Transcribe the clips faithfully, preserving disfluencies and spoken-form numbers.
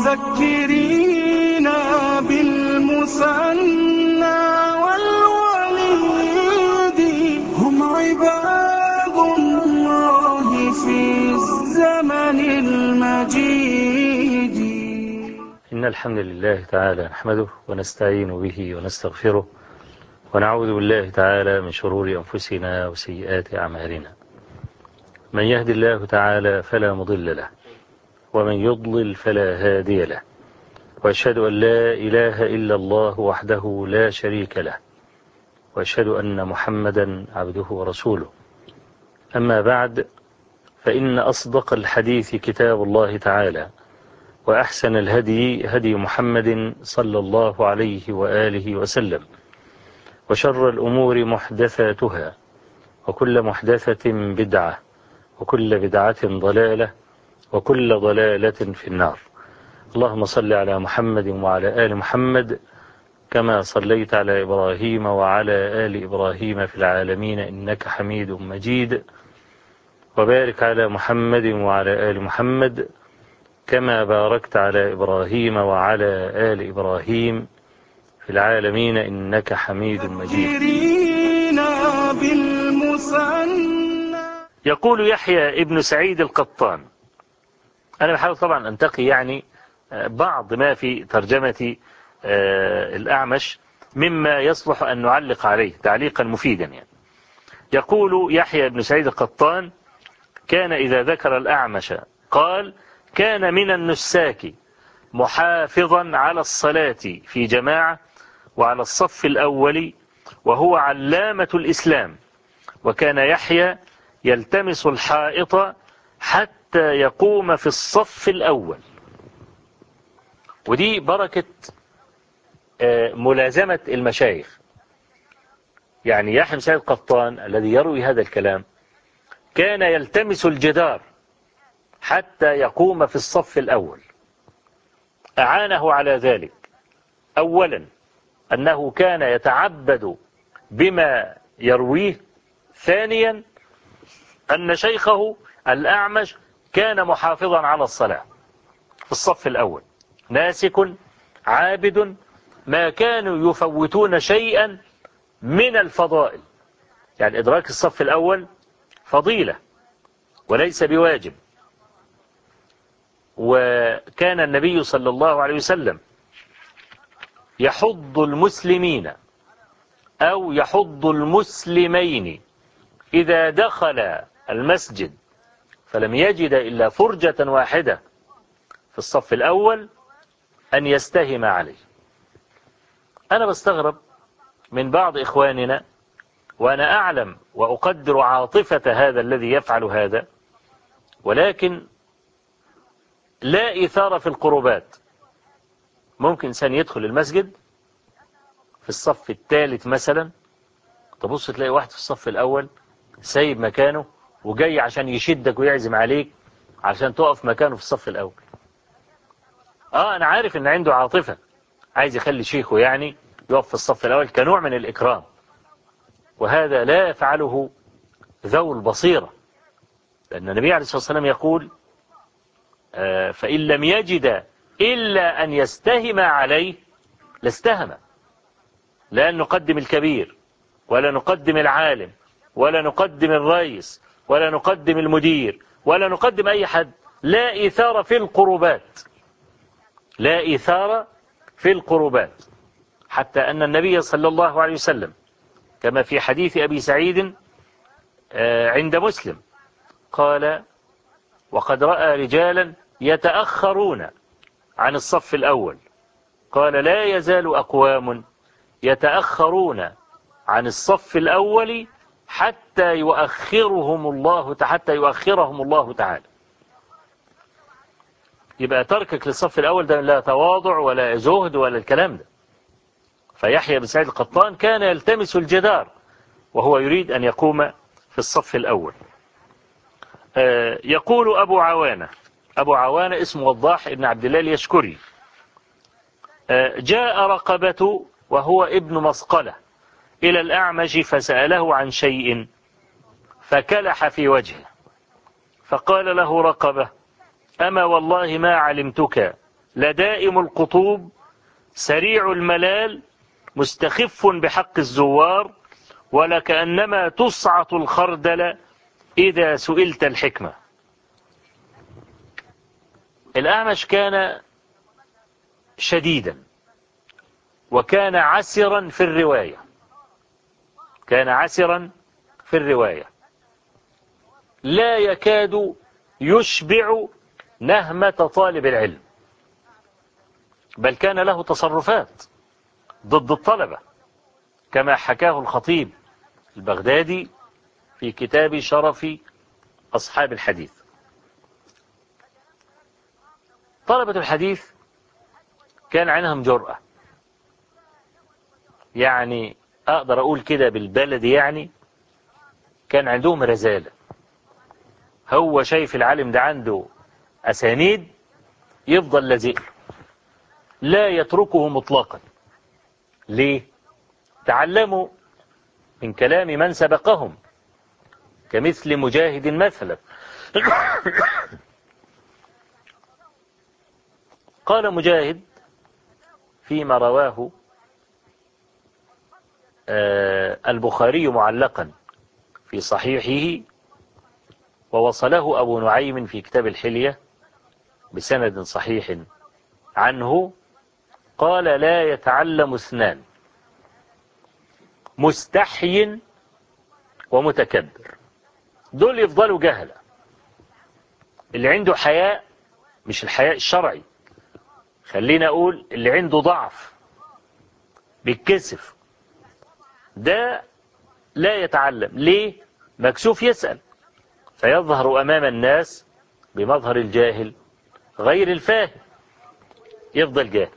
المذكرين بالمثنى والوليد هم عباد الله في الزمن المجيد. إن الحمد لله تعالى نحمده ونستعين به ونستغفره ونعوذ بالله تعالى من شرور أنفسنا وسيئات أعمالنا. من يهد الله تعالى فلا مضل له ومن يضلل فلا هادي له، وأشهد أن لا إله إلا الله وحده لا شريك له، وأشهد أن محمدا عبده ورسوله. أما بعد، فإن أصدق الحديث كتاب الله تعالى، وأحسن الهدي هدي محمد صلى الله عليه وآله وسلم، وشر الأمور محدثاتها، وكل محدثة بدعة، وكل بدعة ضلالة، وكل ضلالة في النار. اللهم صل على محمد وعلى آل محمد كما صليت على إبراهيم وعلى آل إبراهيم في العالمين إنك حميد مجيد، وبارك على محمد وعلى آل محمد كما باركت على إبراهيم وعلى آل إبراهيم في العالمين إنك حميد مجيد. يقول يحيى ابن سعيد القطان، أنا بحاول طبعا أنتقي يعني بعض ما في ترجمة الأعمش مما يصلح أن نعلق عليه تعليقا مفيدا يعني. يقول يحيى ابن سعيد القطان: كان إذا ذكر الأعمش قال: كان من النساك محافظا على الصلاة في جماعة وعلى الصف الأول، وهو علامة الإسلام، وكان يحيى يلتمس الحائط حتى يقوم في الصف الأول. ودي بركة ملازمة المشايخ. يعني يحيى بن سعيد القطان الذي يروي هذا الكلام كان يلتمس الجدار حتى يقوم في الصف الأول. أعانه على ذلك أولا أنه كان يتعبد بما يرويه، ثانيا أن شيخه الأعمش كان محافظا على الصلاة في الصف الأول، ناسك عابد، ما كانوا يفوتون شيئا من الفضائل. يعني إدراك الصف الأول فضيلة وليس بواجب. وكان النبي صلى الله عليه وسلم يحض المسلمين أو يحض المسلمين إذا دخل المسجد فلم يجد إلا فرجة واحدة في الصف الأول أن يستهم عليه. أنا بستغرب من بعض إخواننا، وأنا أعلم وأقدر عاطفة هذا الذي يفعل هذا، ولكن لا إثارة في القربات. ممكن إنسان يدخل المسجد في الصف الثالث مثلا، تبص تلاقي واحد في الصف الأول سايب مكانه وجاي عشان يشدك ويعزم عليك عشان تقف مكانه في الصف الأول. آه أنا عارف إن عنده عاطفة، عايز يخلي شيخه يعني يقف في الصف الأول كنوع من الإكرام، وهذا لا يفعله ذو البصيرة، لأن النبي عليه الصلاة والسلام يقول: آه فإن لم يجد إلا أن يستهم عليه لاستهم. لا نقدم الكبير ولا نقدم العالم ولا نقدم الرئيس ولا نقدم المدير ولا نقدم أي حد. لا إيثار في القربات، لا إيثار في القربات. حتى أن النبي صلى الله عليه وسلم كما في حديث أبي سعيد عند مسلم قال: وقد رأى رجالا يتأخرون عن الصف الأول، قال: لا يزال أقوام يتأخرون عن الصف الأول حتى يؤخرهم الله حتى يؤخرهم الله تعالى. يبقى تركك للصف الأول ده لا تواضع ولا زهد ولا الكلام ده. فيحيى بن سعيد القطان كان يلتمس الجدار وهو يريد أن يقوم في الصف الأول. يقول أبو عوانة، أبو عوانة اسمه وضاح ابن عبد الله اليشكري: جاء رقبة وهو ابن مسقلة إلى الأعمش فسأله عن شيء فكلح في وجهه، فقال له رقبة: أما والله ما علمتك لدائم القطوب سريع الملال مستخف بحق الزوار ولكأنما تصعط الخردل إذا سئلت الحكمة. الأعمش كان شديدا وكان عسرا في الرواية كان عسرا في الرواية لا يكاد يشبع نهمة طالب العلم، بل كان له تصرفات ضد الطلبة كما حكاه الخطيب البغدادي في كتاب شرف أصحاب الحديث. طلبة الحديث كان عنهم جرأة، يعني أقدر أقول كده بالبلد، يعني كان عندهم رزالة. هو شايف العالم ده عنده أسانيد يفضل لازق لا يتركه مطلقا. ليه؟ تعلموا من كلام من سبقهم كمثل مجاهد مثلا. قال مجاهد فيما رواه البخاري معلقا في صحيحه ووصله أبو نعيم في كتاب الحلية بسند صحيح عنه، قال: لا يتعلم اثنان مستحي ومتكبر. دول يفضلوا جهلة. اللي عنده حياء، مش الحياء الشرعي، خلينا أقول اللي عنده ضعف بيتكسف، ده لا يتعلم. ليه؟ مكسوف يسأل، فيظهر أمام الناس بمظهر الجاهل غير الفاهم، يفضل جاهل.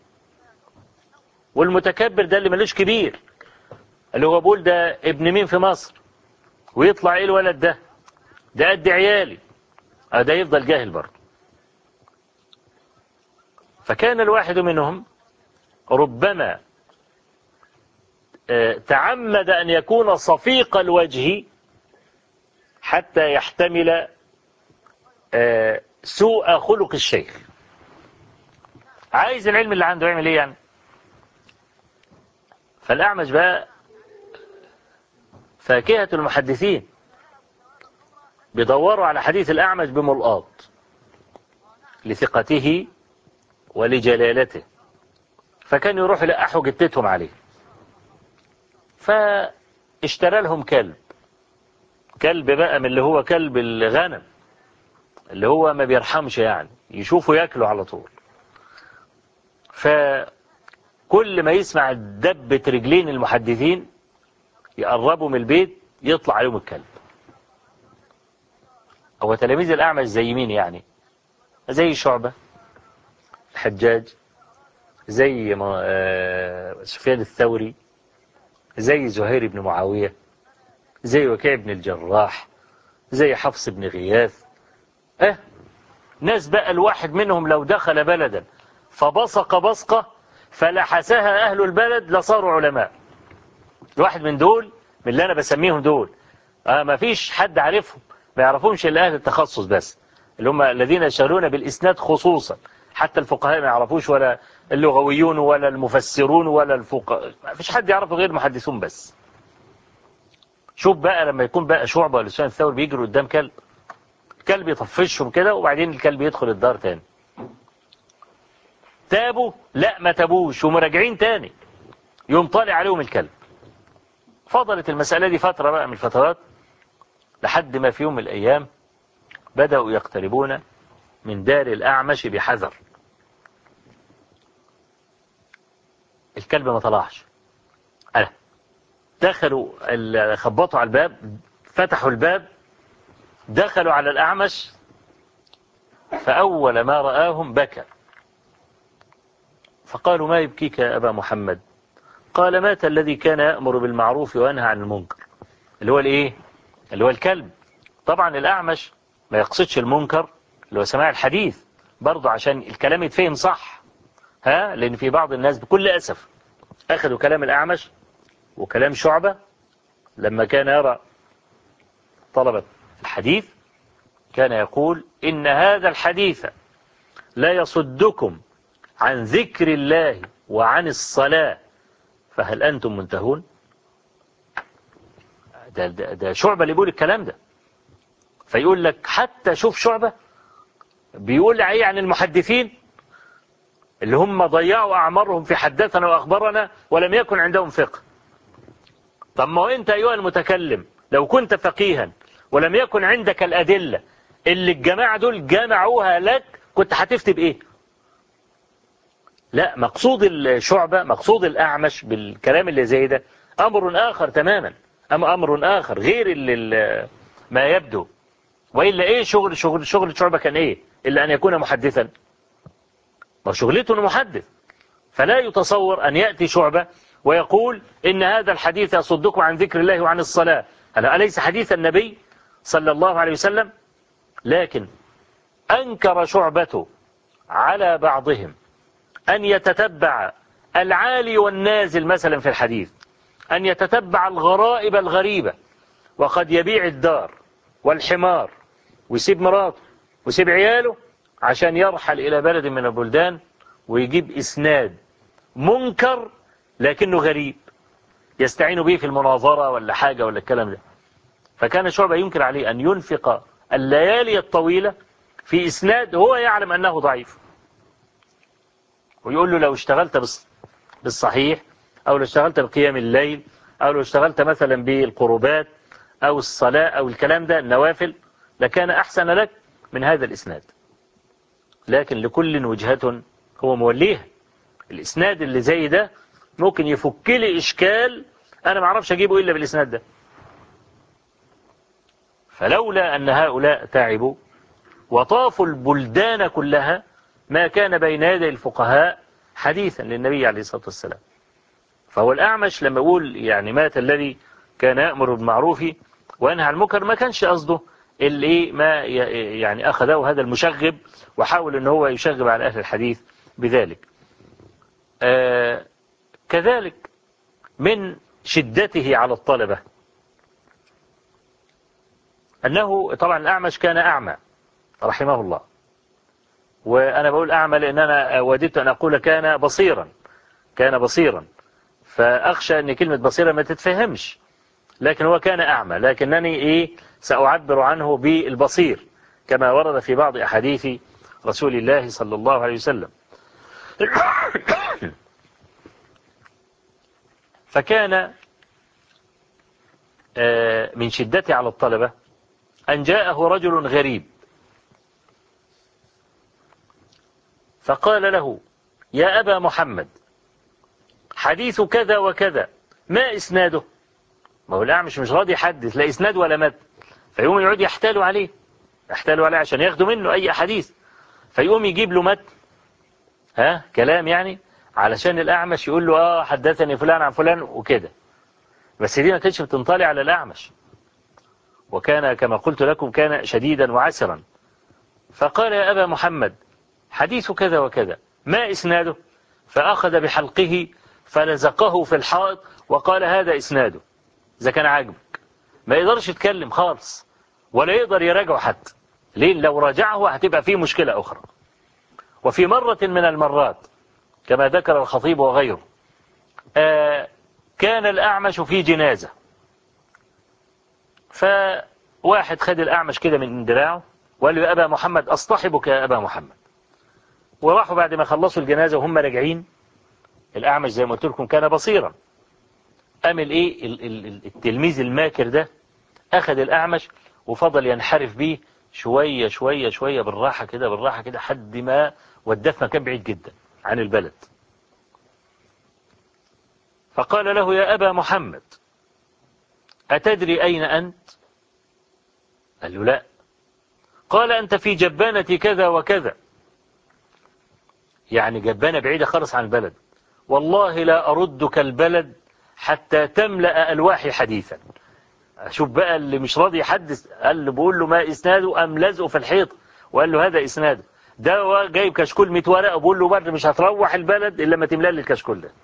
والمتكبر ده اللي ملوش كبير، اللي هو بقول ده ابن مين في مصر، ويطلع ايه الولد ده ده قد عيالي، ده يفضل جاهل برضه. فكان الواحد منهم ربما تعمد أن يكون صفيق الوجه حتى يحتمل سوء خلق الشيخ. عايز العلم اللي عنده يعمل ايه يعني؟ فالأعمش بقى فاكهة المحدثين، بيدوروا على حديث الأعمش بملقاط لثقته ولجلالته، فكان يروح يلقحوا جتتهم عليه. فاشترى لهم كلب كلب بقى من اللي هو كلب الغنم، اللي هو ما بيرحمش، يعني يشوفوا ياكلوا على طول. فكل ما يسمع دبة رجلين المحدثين يقربوا من البيت يطلع عليهم الكلب. هو تلاميذ الأعمش زي مين يعني؟ زي شعبة، الحجاج، زي سفيان الثوري، زي زهير بن معاوية، زي وكيع بن الجراح، زي حفص بن غياث. اه ناس بقى الواحد منهم لو دخل بلدا فبصق بصقة فلحسها أهل البلد لصاروا علماء. الواحد من دول، من اللي أنا بسميهم دول، آه ما فيش حد عارفهم، ما يعرفهمش إلا أهل التخصص بس، اللي هم الذين يشتغلون بالإسناد خصوصا. حتى الفقهاء ما يعرفوش، ولا اللغويون ولا المفسرون ولا الفقهاء، ما فيش حد يعرفه غير المحدثون بس. شوف بقى لما يكون بقى شعبة ولا سفيان الثوري بيجروا قدام كلب، الكلب يطفشهم كده وبعدين الكلب يدخل الدار تاني. تابوا؟ لا ما تابوش ومراجعين تاني، يوم طالع عليهم الكلب. فضلت المسألة دي فترة بقى من الفترات، لحد ما في يوم من الأيام بدأوا يقتربون من دار الأعمش بحذر. الكلب ما طلعش. أه دخلوا خبطوا على الباب، فتحوا الباب، دخلوا على الأعمش، فأول ما رآهم بكى. فقالوا: ما يبكيك يا أبا محمد؟ قال: مات الذي كان يأمر بالمعروف وينهى عن المنكر. اللي هو الايه؟ اللي هو الكلب. طبعا الأعمش ما يقصدش المنكر اللي هو سماع الحديث برضه، عشان الكلام يتفهم صح، ها، لأن في بعض الناس بكل أسف أخذوا كلام الأعمش وكلام شعبة لما كان يرى طلبة الحديث، كان يقول: إن هذا الحديث لا يصدكم عن ذكر الله وعن الصلاة فهل أنتم منتهون؟ ده, ده, ده شعبة اللي بيقول الكلام ده. فيقول لك حتى شوف شعبة بيقول ايه عن المحدثين اللي هم ضيعوا أعمارهم في حدثنا وأخبرنا ولم يكن عندهم فقه. طب ما هو أنت أيها المتكلم لو كنت فقيها ولم يكن عندك الأدلة اللي الجماعة دول جمعوها لك كنت هتفتي بإيه؟ لا، مقصود الشعبة مقصود الأعمش بالكلام اللي زي ده أمر آخر تماما، أم أمر آخر غير اللي ما يبدو. وإلا إيه شغل شغل شغل الشعبة كان إيه إلا أن يكون محدثا؟ وشغلته محدث. فلا يتصور أن يأتي شعبة ويقول إن هذا الحديث يصدكم عن ذكر الله وعن الصلاة. أليس حديث النبي صلى الله عليه وسلم؟ لكن أنكر شعبة على بعضهم أن يتتبع العالي والنازل مثلا في الحديث، أن يتتبع الغرائب الغريبة، وقد يبيع الدار والحمار ويسيب مراته ويسيب عياله عشان يرحل إلى بلد من البلدان ويجيب إسناد منكر لكنه غريب يستعين به في المناظرة ولا حاجة ولا الكلام ده. فكان شعبة ينكر عليه أن ينفق الليالي الطويلة في إسناد هو يعلم أنه ضعيف، ويقول له لو اشتغلت بالصحيح أو لو اشتغلت بقيام الليل أو لو اشتغلت مثلا بالقربات أو الصلاة أو الكلام ده النوافل لكان أحسن لك من هذا الإسناد. لكن لكل وجهة هو موليها. الإسناد اللي زي ده ممكن يفك لي إشكال أنا ما اعرفش أجيبه إلا بالإسناد ده. فلولا أن هؤلاء تعبوا وطافوا البلدان كلها ما كان بين يدي الفقهاء حديثا للنبي عليه الصلاة والسلام. فهو الأعمش لما يقول يعني مات الذي كان يأمر بالمعروف وينهى عن المنكر ما كانش قصده اللي ما يعني أخذه هذا المشغب وحاول أن هو يشغب على أهل الحديث بذلك. آه كذلك من شدته على الطلبة أنه طبعا الأعمش كان أعمى رحمه الله، وأنا بقول أعمى لأن أنا وددت أن أقول كان بصيرا كان بصيرا فأخشى أن كلمة بصيرا ما تتفهمش، لكن هو كان أعمى، لكنني إيه سأعبر عنه بالبصير كما ورد في بعض أحاديث رسول الله صلى الله عليه وسلم. فكان من شدته على الطلبة أن جاءه رجل غريب فقال له يا أبا محمد حديث كذا وكذا ما إسناده؟ ما هو الأعمش مش راضي يحدث لا إسناد ولا متن، فيقوم يقعد يحتالوا عليه يحتالوا عليه عشان ياخدوا منه أي حديث، فيقوم يجيب له متن ها كلام يعني علشان الأعمش يقول له آه حدثني فلان عن فلان وكده. بس دي ما كانتش بتنطلع على الأعمش، وكان كما قلت لكم كان شديدا وعسرا. فقال يا أبا محمد حديث كذا وكذا ما إسناده؟ فأخذ بحلقه فلزقه في الحائط وقال هذا إسناده. إذا كان عاجبك ما يقدرش يتكلم خالص ولا يقدر يراجعه حتى، ليه؟ لو راجعه هتبقى فيه مشكلة أخرى. وفي مرة من المرات كما ذكر الخطيب وغيره آه كان الأعمش في جنازة، فواحد خد الأعمش كده من دراعه وقال له يا أبا محمد أصطحبك يا أبا محمد. وراحوا بعد ما خلصوا الجنازة وهم راجعين الأعمش زي ما قلت لكم كان بصيرا، أمل إيه التلميذ الماكر ده أخذ الأعمش وفضل ينحرف بيه شوية شوية شوية بالراحة كده بالراحة كده حد ما وداه في مكان بعيد جدا عن البلد. فقال له يا أبا محمد أتدري أين أنت؟ قال له لا. قال أنت في جبانة كذا وكذا، يعني جبانة بعيدة خالص عن البلد، والله لا أردك البلد حتى تملأ ألواحي حديثا. أشوف بقى اللي مش راضي يحدث، قال له بقول له ما إسناده أم لزقه في الحيط وقال له هذا إسناده. ده جايب كشكول مية ورقة وبقول له برضه مش هتروح البلد إلا ما تملأ لي الكشكول ده.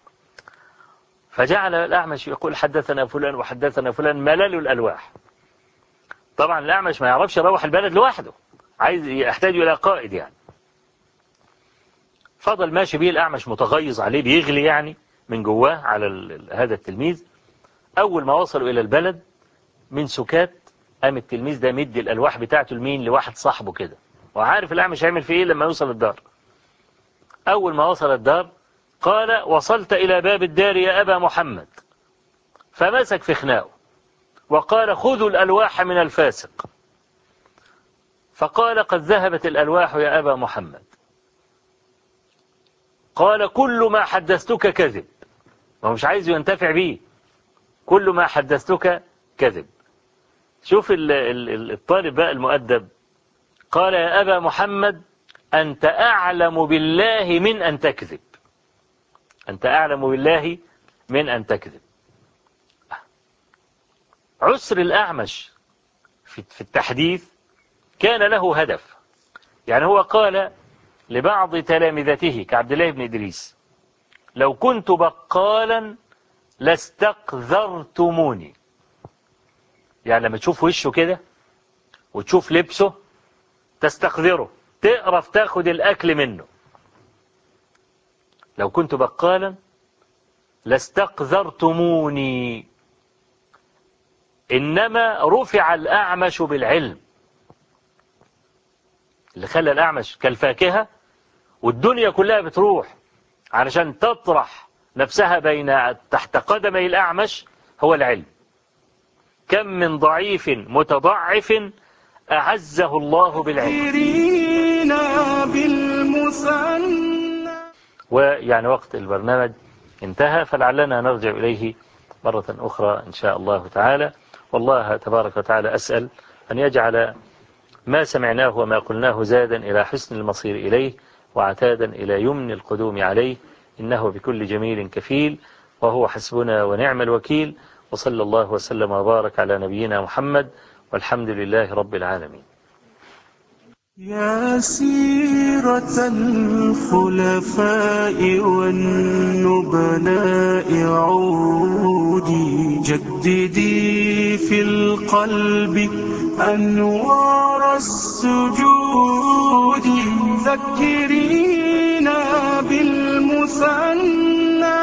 فجعل الأعمش يقول حدثنا فلان وحدثنا فلان ملل الألواح. طبعا الأعمش ما يعرفش يروح البلد لوحده، عايز يحتاج إلى قائد يعني. فضل ماشي بيه الأعمش متغيظ عليه، بيغلي يعني من جواه على هذا التلميذ. أول ما وصلوا إلى البلد من سكات، قام التلميذ ده مدي الألواح بتاعته لمين؟ لواحد صاحبه كده، وعارف الأعمش هيعمل فيه إيه لما يوصل الدار. أول ما وصل الدار قال: وصلت إلى باب الدار يا أبا محمد. فمسك في خناقه وقال: خذوا الألواح من الفاسق. فقال: قد ذهبت الألواح يا أبا محمد. قال: كل ما حدثتك كذب. ما مش عايز ينتفع بيه، كل ما حدثتك كذب. شوف الطالب بقى المؤدب، قال: يا أبا محمد أنت أعلم بالله من أن تكذب، أنت أعلم بالله من أن تكذب. عسر الأعمش في التحديث كان له هدف. يعني هو قال لبعض تلامذته كعبد الله بن إدريس: لو كنت بقالا لاستقذرتموني. يعني لما تشوف وشه كده وتشوف لبسه تستقذره، تقرف تاخد الأكل منه. لو كنت بقالا لاستقذرتموني، إنما رفع الأعمش بالعلم. اللي خلى الأعمش كالفاكهة والدنيا كلها بتروح علشان تطرح نفسها بين تحت قدمي الأعمش هو العلم. كم من ضعيف متضعف أعزه الله بالعلم. ويعني وقت البرنامج انتهى، فلعلنا نرجع إليه مرة أخرى إن شاء الله تعالى. والله تبارك وتعالى أسأل أن يجعل ما سمعناه وما قلناه زادا إلى حسن المصير إليه، وعتادا إلى يمن القدوم عليه، إنه بكل جميل كفيل، وهو حسبنا ونعم الوكيل. وصلى الله وسلم وبارك على نبينا محمد، والحمد لله رب العالمين. يا سيرة الخلفاء والنبلاء عودي، جددي في القلب أنوار السجود، ذكرينا بالمثنى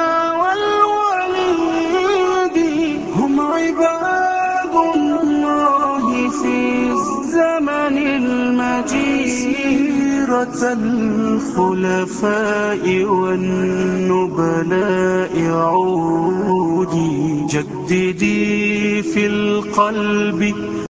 والوليد، هم عباد الله في الزمن المجيد. سيرة الخلفاء والنبلاء عودي، جددي في القلب